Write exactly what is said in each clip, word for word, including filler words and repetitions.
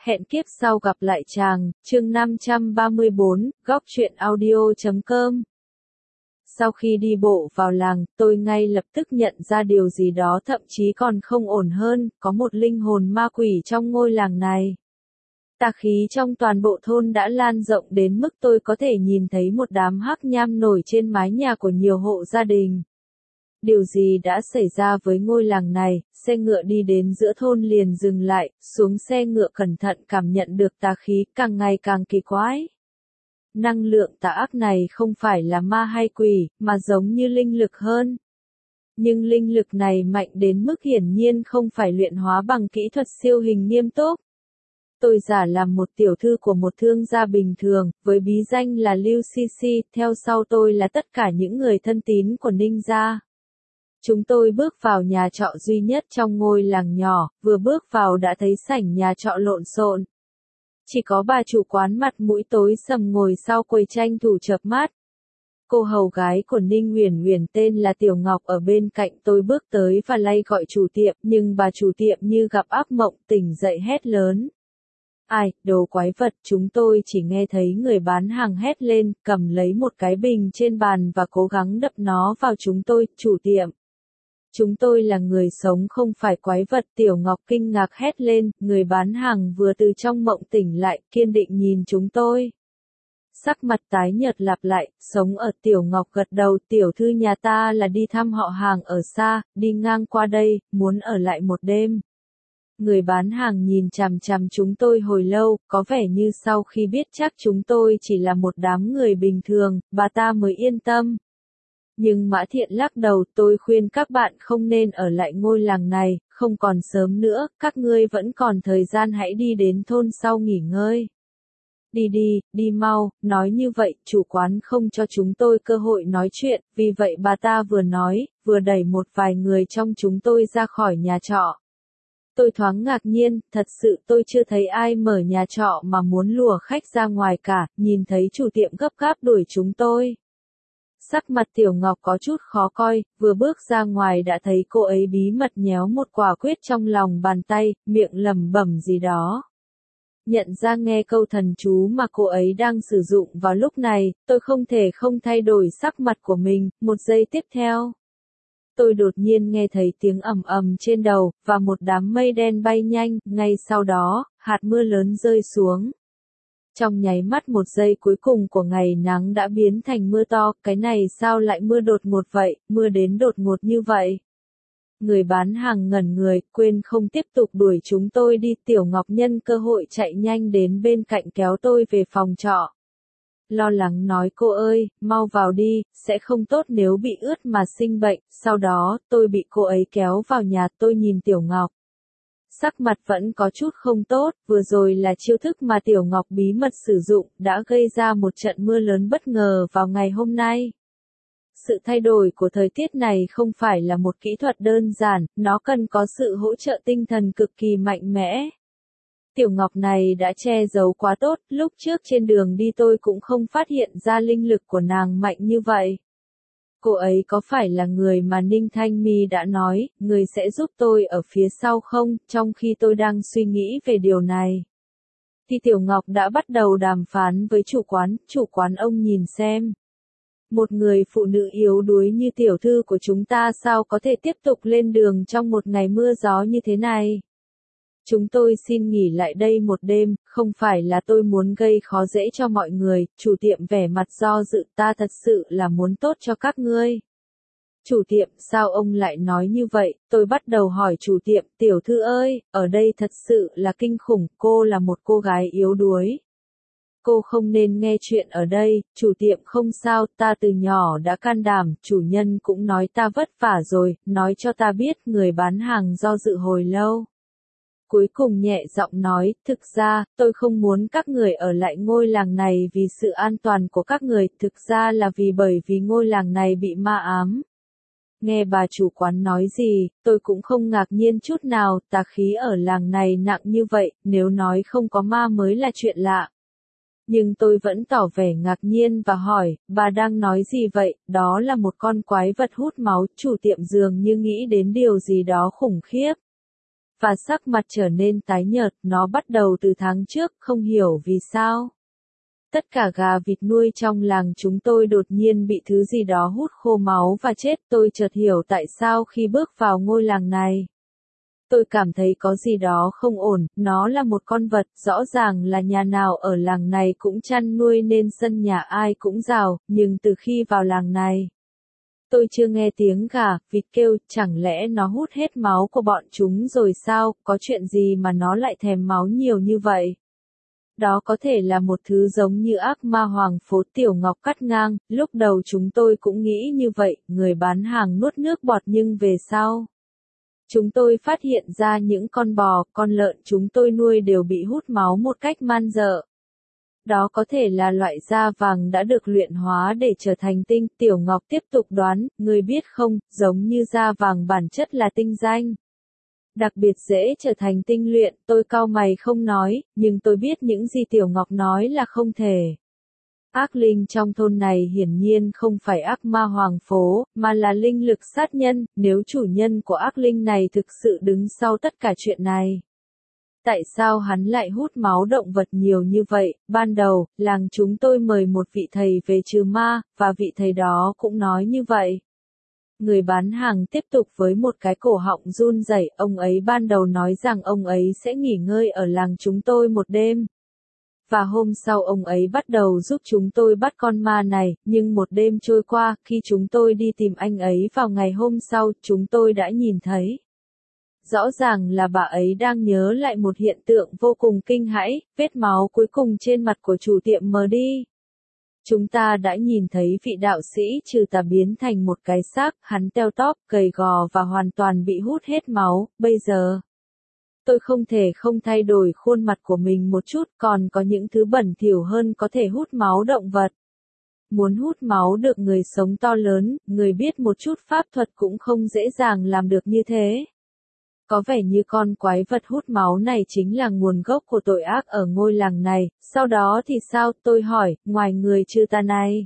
Hẹn kiếp sau gặp lại chàng, chương năm trăm ba mươi bốn, góc truyện audio chấm com. Sau khi đi bộ vào làng, tôi ngay lập tức nhận ra điều gì đó thậm chí còn không ổn hơn, có một linh hồn ma quỷ trong ngôi làng này. Tà khí trong toàn bộ thôn đã lan rộng đến mức tôi có thể nhìn thấy một đám hắc nham nổi trên mái nhà của nhiều hộ gia đình. Điều gì đã xảy ra với ngôi làng này? Xe ngựa đi đến giữa thôn liền dừng lại, xuống xe ngựa cẩn thận cảm nhận được tà khí càng ngày càng kỳ quái. Năng lượng tà ác này không phải là ma hay quỷ, mà giống như linh lực hơn. Nhưng linh lực này mạnh đến mức hiển nhiên không phải luyện hóa bằng kỹ thuật siêu hình nghiêm túc. Tôi giả làm một tiểu thư của một thương gia bình thường, với bí danh là Lưu Si Si, theo sau tôi là tất cả những người thân tín của Ninh gia. Chúng tôi bước vào nhà trọ duy nhất trong ngôi làng nhỏ, vừa bước vào đã thấy sảnh nhà trọ lộn xộn. Chỉ có bà chủ quán mặt mũi tối sầm ngồi sau quầy tranh thủ chợp mắt. Cô hầu gái của Ninh Uyển Uyển tên là Tiểu Ngọc ở bên cạnh tôi bước tới và lay gọi chủ tiệm, nhưng bà chủ tiệm như gặp ác mộng tỉnh dậy hét lớn. Ai, đồ quái vật, chúng tôi chỉ nghe thấy người bán hàng hét lên, cầm lấy một cái bình trên bàn và cố gắng đập nó vào chúng tôi, chủ tiệm. Chúng tôi là người sống không phải quái vật, Tiểu Ngọc kinh ngạc hét lên, người bán hàng vừa từ trong mộng tỉnh lại, kiên định nhìn chúng tôi. Sắc mặt tái nhợt lặp lại, sống ở Tiểu Ngọc gật đầu, tiểu thư nhà ta là đi thăm họ hàng ở xa, đi ngang qua đây, muốn ở lại một đêm. Người bán hàng nhìn chằm chằm chúng tôi hồi lâu, có vẻ như sau khi biết chắc chúng tôi chỉ là một đám người bình thường, bà ta mới yên tâm. Nhưng Mã Thiện lắc đầu, tôi khuyên các bạn không nên ở lại ngôi làng này, không còn sớm nữa, các ngươi vẫn còn thời gian hãy đi đến thôn sau nghỉ ngơi. Đi đi, đi mau, nói như vậy, chủ quán không cho chúng tôi cơ hội nói chuyện, vì vậy bà ta vừa nói, vừa đẩy một vài người trong chúng tôi ra khỏi nhà trọ. Tôi thoáng ngạc nhiên, thật sự tôi chưa thấy ai mở nhà trọ mà muốn lùa khách ra ngoài cả, nhìn thấy chủ tiệm gấp gáp đuổi chúng tôi. Sắc mặt Tiểu Ngọc có chút khó coi, vừa bước ra ngoài đã thấy cô ấy bí mật nhéo một quả quyết trong lòng bàn tay, miệng lẩm bẩm gì đó. Nhận ra nghe câu thần chú mà cô ấy đang sử dụng vào lúc này, tôi không thể không thay đổi sắc mặt của mình, một giây tiếp theo. Tôi đột nhiên nghe thấy tiếng ầm ầm trên đầu, và một đám mây đen bay nhanh, ngay sau đó, hạt mưa lớn rơi xuống. Trong nháy mắt một giây cuối cùng của ngày nắng đã biến thành mưa to, cái này sao lại mưa đột ngột vậy, mưa đến đột ngột như vậy. Người bán hàng ngẩn người, quên không tiếp tục đuổi chúng tôi đi, Tiểu Ngọc nhân cơ hội chạy nhanh đến bên cạnh kéo tôi về phòng trọ. Lo lắng nói cô ơi, mau vào đi, sẽ không tốt nếu bị ướt mà sinh bệnh, sau đó, tôi bị cô ấy kéo vào nhà, tôi nhìn Tiểu Ngọc. Sắc mặt vẫn có chút không tốt, vừa rồi là chiêu thức mà Tiểu Ngọc bí mật sử dụng, đã gây ra một trận mưa lớn bất ngờ vào ngày hôm nay. Sự thay đổi của thời tiết này không phải là một kỹ thuật đơn giản, nó cần có sự hỗ trợ tinh thần cực kỳ mạnh mẽ. Tiểu Ngọc này đã che giấu quá tốt, lúc trước trên đường đi tôi cũng không phát hiện ra linh lực của nàng mạnh như vậy. Cô ấy có phải là người mà Ninh Thanh Mi đã nói, người sẽ giúp tôi ở phía sau không, trong khi tôi đang suy nghĩ về điều này. Thì Tiểu Ngọc đã bắt đầu đàm phán với chủ quán, chủ quán ông nhìn xem. Một người phụ nữ yếu đuối như tiểu thư của chúng ta sao có thể tiếp tục lên đường trong một ngày mưa gió như thế này. Chúng tôi xin nghỉ lại đây một đêm, không phải là tôi muốn gây khó dễ cho mọi người, chủ tiệm vẻ mặt do dự, ta thật sự là muốn tốt cho các ngươi. Chủ tiệm, sao ông lại nói như vậy, tôi bắt đầu hỏi chủ tiệm, tiểu thư ơi, ở đây thật sự là kinh khủng, cô là một cô gái yếu đuối. Cô không nên nghe chuyện ở đây, chủ tiệm không sao, ta từ nhỏ đã can đảm, chủ nhân cũng nói ta vất vả rồi, nói cho ta biết, người bán hàng do dự hồi lâu. Cuối cùng nhẹ giọng nói, thực ra, tôi không muốn các người ở lại ngôi làng này vì sự an toàn của các người, thực ra là vì bởi vì ngôi làng này bị ma ám. Nghe bà chủ quán nói gì, tôi cũng không ngạc nhiên chút nào, tà khí ở làng này nặng như vậy, nếu nói không có ma mới là chuyện lạ. Nhưng tôi vẫn tỏ vẻ ngạc nhiên và hỏi, bà đang nói gì vậy, đó là một con quái vật hút máu, chủ tiệm dường như nghĩ đến điều gì đó khủng khiếp. và sắc mặt trở nên tái nhợt, nó bắt đầu từ tháng trước, không hiểu vì sao. Tất cả gà vịt nuôi trong làng chúng tôi đột nhiên bị thứ gì đó hút khô máu và chết, tôi chợt hiểu tại sao khi bước vào ngôi làng này. Tôi cảm thấy có gì đó không ổn, nó là một con vật, rõ ràng là nhà nào ở làng này cũng chăn nuôi nên sân nhà ai cũng rào, nhưng từ khi vào làng này, tôi chưa nghe tiếng gà, vịt kêu, chẳng lẽ nó hút hết máu của bọn chúng rồi sao, có chuyện gì mà nó lại thèm máu nhiều như vậy? Đó có thể là một thứ giống như ác ma hoàng phố Tiểu Ngọc cắt ngang, lúc đầu chúng tôi cũng nghĩ như vậy, người bán hàng nuốt nước bọt nhưng về sau. Chúng tôi phát hiện ra những con bò, con lợn chúng tôi nuôi đều bị hút máu một cách man dợ. Đó có thể là loại da vàng đã được luyện hóa để trở thành tinh, Tiểu Ngọc tiếp tục đoán, người biết không, giống như da vàng bản chất là tinh danh. Đặc biệt dễ trở thành tinh luyện, tôi cau mày không nói, nhưng tôi biết những gì Tiểu Ngọc nói là không thể. Ác linh trong thôn này hiển nhiên không phải ác ma hoàng phố, mà là linh lực sát nhân, nếu chủ nhân của ác linh này thực sự đứng sau tất cả chuyện này. Tại sao hắn lại hút máu động vật nhiều như vậy? Ban đầu, làng chúng tôi mời một vị thầy về trừ ma, và vị thầy đó cũng nói như vậy. Người bán hàng tiếp tục với một cái cổ họng run rẩy, ông ấy ban đầu nói rằng ông ấy sẽ nghỉ ngơi ở làng chúng tôi một đêm. Và hôm sau ông ấy bắt đầu giúp chúng tôi bắt con ma này, nhưng một đêm trôi qua, khi chúng tôi đi tìm anh ấy vào ngày hôm sau, chúng tôi đã nhìn thấy. Rõ ràng là bà ấy đang nhớ lại một hiện tượng vô cùng kinh hãi, vết máu cuối cùng trên mặt của chủ tiệm mờ đi. Chúng ta đã nhìn thấy vị đạo sĩ trừ tà biến thành một cái xác, hắn teo tóp, gầy gò và hoàn toàn bị hút hết máu, bây giờ. Tôi không thể không thay đổi khuôn mặt của mình một chút, còn có những thứ bẩn thỉu hơn có thể hút máu động vật. Muốn hút máu được người sống to lớn, người biết một chút pháp thuật cũng không dễ dàng làm được như thế. Có vẻ như con quái vật hút máu này chính là nguồn gốc của tội ác ở ngôi làng này, sau đó thì sao, tôi hỏi, ngoài người trừ tà này.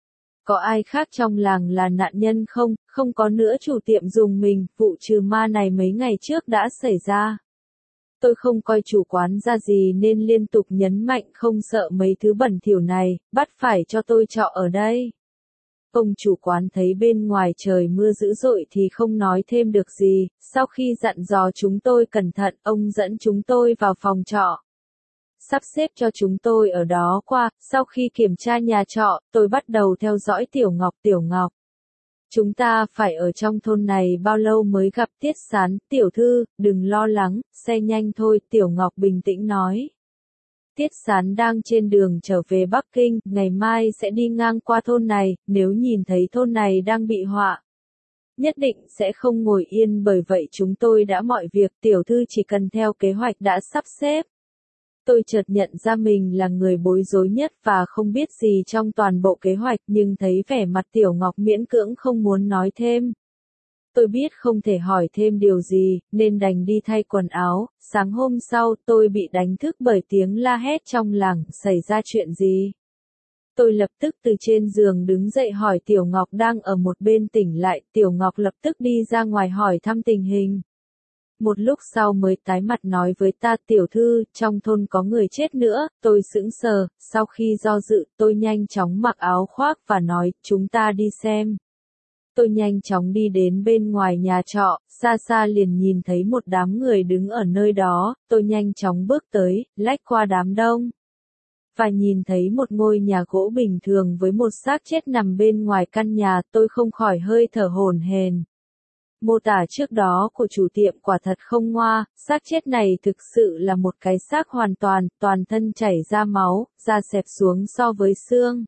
Có ai khác trong làng là nạn nhân không, không có nữa chủ tiệm dùng mình, vụ trừ ma này mấy ngày trước đã xảy ra. Tôi không coi chủ quán ra gì nên liên tục nhấn mạnh không sợ mấy thứ bẩn thỉu này, bắt phải cho tôi trọ ở đây. Ông chủ quán thấy bên ngoài trời mưa dữ dội thì không nói thêm được gì, sau khi dặn dò chúng tôi cẩn thận, ông dẫn chúng tôi vào phòng trọ. Sắp xếp cho chúng tôi ở đó qua, sau khi kiểm tra nhà trọ, tôi bắt đầu theo dõi Tiểu Ngọc. Tiểu Ngọc. Chúng ta phải ở trong thôn này bao lâu mới gặp Tiết Sán, tiểu thư, đừng lo lắng, xe nhanh thôi, Tiểu Ngọc bình tĩnh nói. Tiết Sán đang trên đường trở về Bắc Kinh, ngày mai sẽ đi ngang qua thôn này, nếu nhìn thấy thôn này đang bị họa. Nhất định sẽ không ngồi yên bởi vậy chúng tôi đã mọi việc, tiểu thư chỉ cần theo kế hoạch đã sắp xếp. Tôi chợt nhận ra mình là người bối rối nhất và không biết gì trong toàn bộ kế hoạch nhưng thấy vẻ mặt Tiểu Ngọc miễn cưỡng không muốn nói thêm. Tôi biết không thể hỏi thêm điều gì, nên đành đi thay quần áo. Sáng hôm sau, tôi bị đánh thức bởi tiếng la hét trong làng, xảy ra chuyện gì? Tôi lập tức từ trên giường đứng dậy hỏi Tiểu Ngọc đang ở một bên tỉnh lại, Tiểu Ngọc lập tức đi ra ngoài hỏi thăm tình hình. Một lúc sau mới tái mặt nói với ta, tiểu thư, trong thôn có người chết nữa, tôi sững sờ, sau khi do dự, tôi nhanh chóng mặc áo khoác và nói, chúng ta đi xem. Tôi nhanh chóng đi đến bên ngoài nhà trọ, xa xa liền nhìn thấy một đám người đứng ở nơi đó, tôi nhanh chóng bước tới, lách qua đám đông. Và nhìn thấy một ngôi nhà gỗ bình thường với một xác chết nằm bên ngoài căn nhà, tôi không khỏi hơi thở hổn hển. Mô tả trước đó của chủ tiệm quả thật không ngoa, xác chết này thực sự là một cái xác hoàn toàn, toàn thân chảy ra máu, da xẹp xuống so với xương.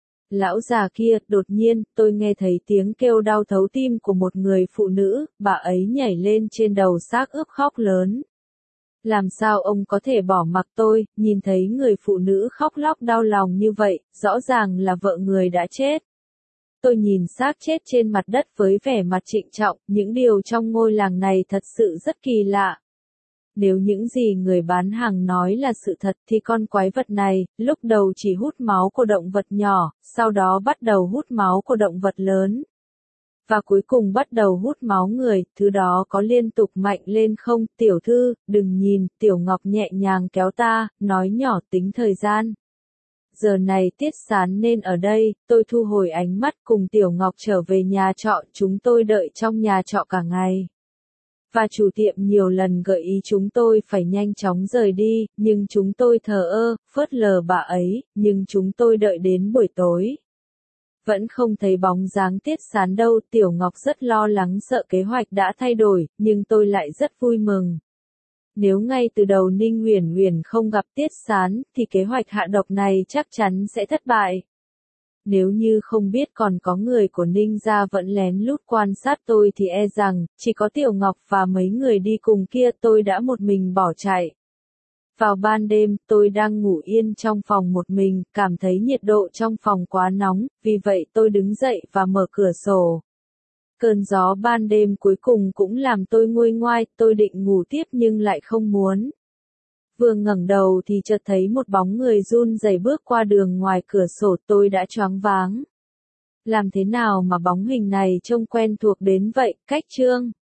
Lão già kia, đột nhiên, tôi nghe thấy tiếng kêu đau thấu tim của một người phụ nữ, bà ấy nhảy lên trên đầu xác ướp khóc lớn. Làm sao ông có thể bỏ mặc tôi, nhìn thấy người phụ nữ khóc lóc đau lòng như vậy, rõ ràng là vợ người đã chết. Tôi nhìn xác chết trên mặt đất với vẻ mặt trịnh trọng, những điều trong ngôi làng này thật sự rất kỳ lạ. Nếu những gì người bán hàng nói là sự thật thì con quái vật này, lúc đầu chỉ hút máu của động vật nhỏ, sau đó bắt đầu hút máu của động vật lớn. Và cuối cùng bắt đầu hút máu người, thứ đó có liên tục mạnh lên không? Tiểu thư, đừng nhìn, Tiểu Ngọc nhẹ nhàng kéo ta, nói nhỏ tính thời gian. Giờ này Tiết Sán nên ở đây, tôi thu hồi ánh mắt cùng Tiểu Ngọc trở về nhà trọ, chúng tôi đợi trong nhà trọ cả ngày. Và chủ tiệm nhiều lần gợi ý chúng tôi phải nhanh chóng rời đi, nhưng chúng tôi thờ ơ, phớt lờ bà ấy, nhưng chúng tôi đợi đến buổi tối. Vẫn không thấy bóng dáng Tiết Sán đâu, Tiểu Ngọc rất lo lắng sợ kế hoạch đã thay đổi, nhưng tôi lại rất vui mừng. Nếu ngay từ đầu Ninh Uyển Uyển không gặp Tiết Sán, thì kế hoạch hạ độc này chắc chắn sẽ thất bại. Nếu như không biết còn có người của Ninh gia vẫn lén lút quan sát tôi thì e rằng, chỉ có Tiểu Ngọc và mấy người đi cùng kia tôi đã một mình bỏ chạy. Vào ban đêm, tôi đang ngủ yên trong phòng một mình, cảm thấy nhiệt độ trong phòng quá nóng, vì vậy tôi đứng dậy và mở cửa sổ. Cơn gió ban đêm cuối cùng cũng làm tôi nguôi ngoai, tôi định ngủ tiếp nhưng lại không muốn. Vừa ngẩng đầu thì chợt thấy một bóng người run rẩy bước qua đường ngoài cửa sổ, tôi đã choáng váng. Làm thế nào mà bóng hình này trông quen thuộc đến vậy? Cách chương